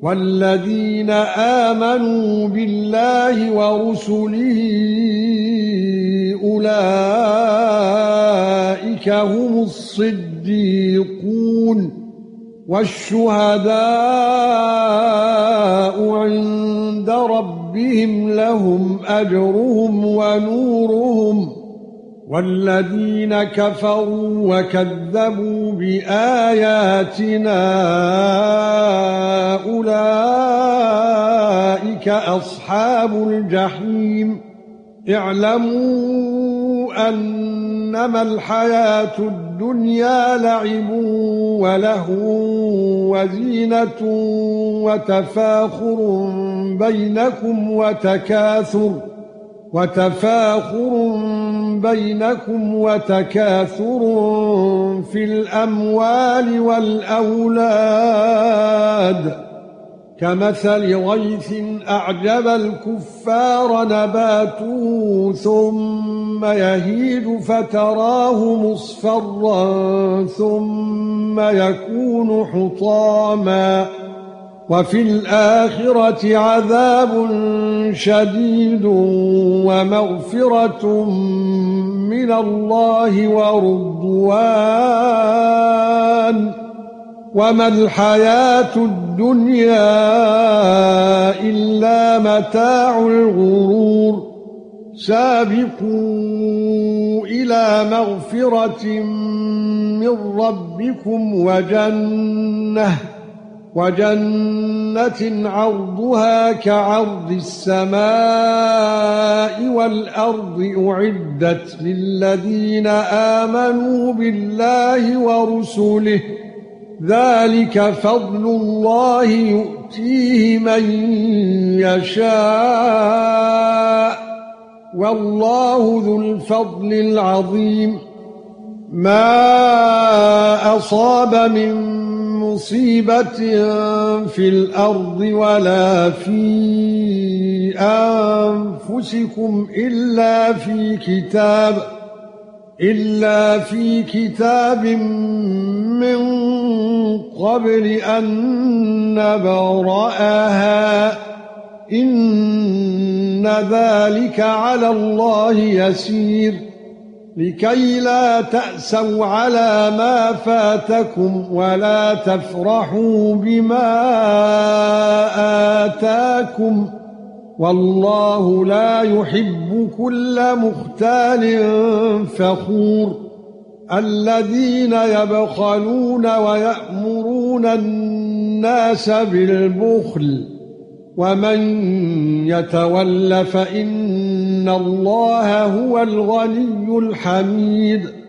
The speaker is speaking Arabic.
والذين آمنوا بالله ورسله أولئك هم الصديقون والشهداء عند ربهم لهم أجرهم ونورهم والذين كفروا وكذبوا بآياتنا أولئك أصحاب الجحيم اعلموا أنما الحياة الدنيا لعب ولهو وزينة وتفاخر بينكم وتكاثر في الأموال والأولاد كمثل غيث أعجب الكفار نباته ثم يهيج فتراه مصفرا ثم يكون حطاما وفي الآخرة عذاب شديد ومغفرة من الله ورضوان وما الحياة الدنيا إلا متاع الغرور سابقوا إلى مغفرة من ربكم وجنة عرضها كعرض السماء والأرض أعدت للذين آمنوا بالله ورسله ذلك فضل الله يؤتيه من يشاء والله ذو الفضل العظيم ما أصاب من مصيبة في الأرض ولا في أنفسكم إلا في كتاب من قبل أن نبرأها إن ذلك على الله يسير لكي لا تأسوا على ما فاتكم ولا تفرحوا بما آتاكم والله لا يحب كل مختال فخور الذين يبخلون ويأمرون الناس بالبخل ومن يتول فإن الله هو الغني الحميد